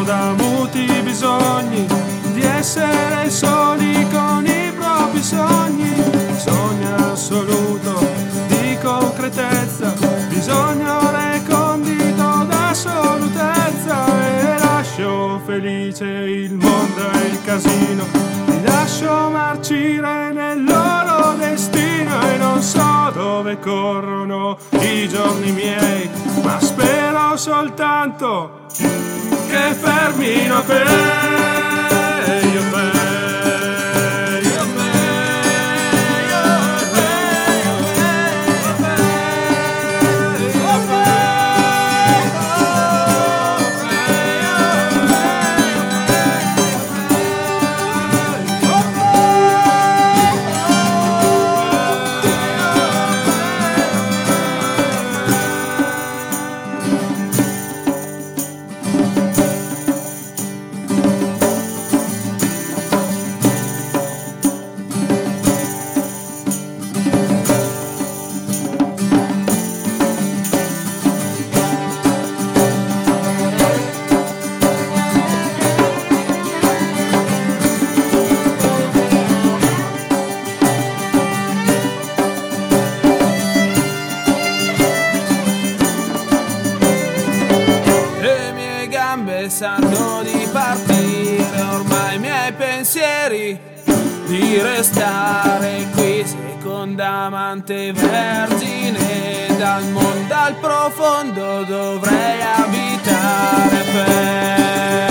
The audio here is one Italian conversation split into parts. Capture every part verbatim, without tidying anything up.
da muti bisogni di essere soli con i propri sogni, bisogno assoluto di concretezza, bisogno recondito d'assolutezza, e lascio felice il mondo e il casino, li lascio marcire nel loro destino, e non so dove corrono i giorni miei, ma spero soltanto che fermino per io per sanno di partire, ormai i miei pensieri di restare qui, seconda amante vergine, dal mondo al profondo dovrei abitare per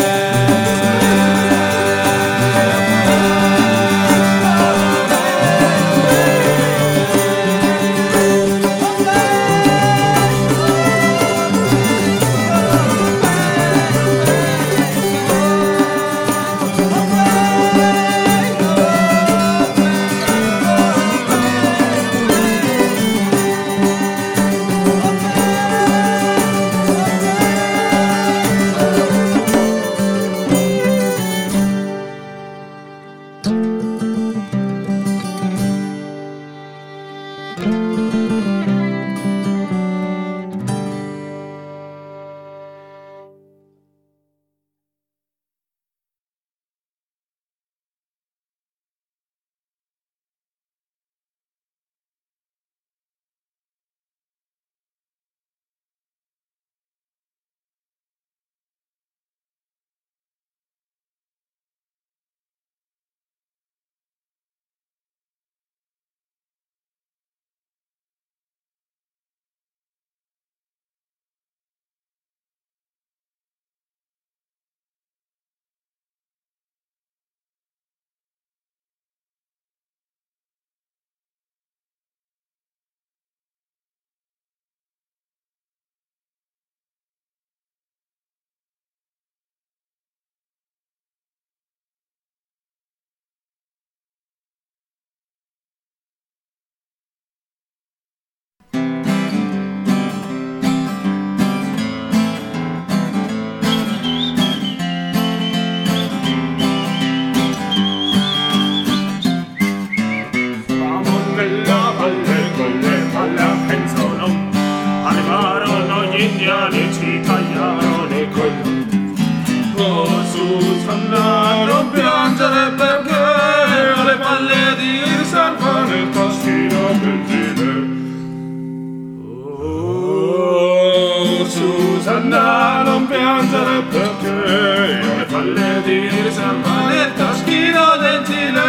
Susanna, non piangere perché ho le palle di riserva nel taschino del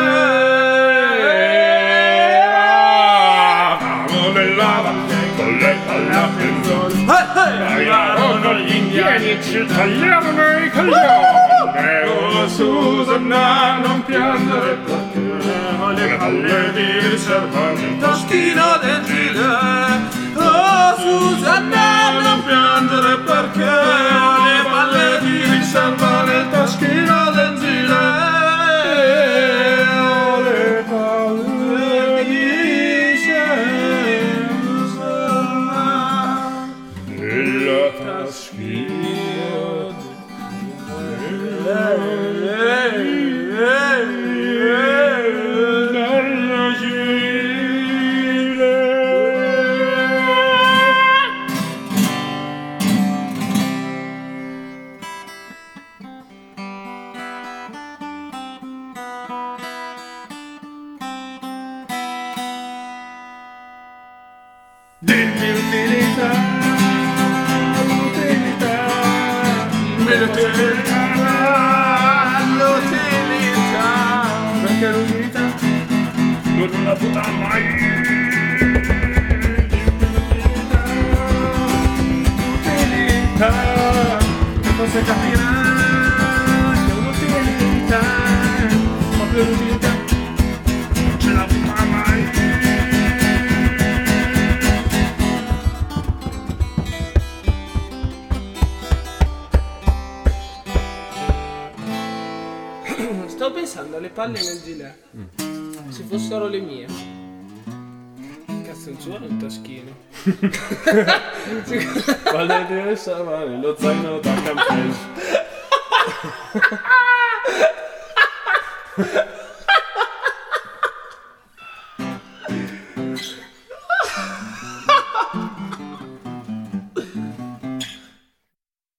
gilet. Amo nella valle con le palle a penzone, tagliarono gli indiani e ci tagliarono i coglioni. Oh Susanna, non piangere perché ho le palle di riserva nel taschino del gilet. Oh Susanna, non piangere perché ho le palle di riserva nel taschino del gilet. Ho le palle di riserva nel taschino del gilet. Dimmi l'utilità, l'utilità, l'utilità, l'utilità, perché l'utilità non la potrà mai. L'utilità, forse capirà che un'utilità, proprio l'utilità, non ce la potrà mai. Sto pensando alle palle nel gilet. Mm. Se fossero le mie. Cazzo, non ci vuole un taschino. Palle di Savane, lo zaino da campeggio.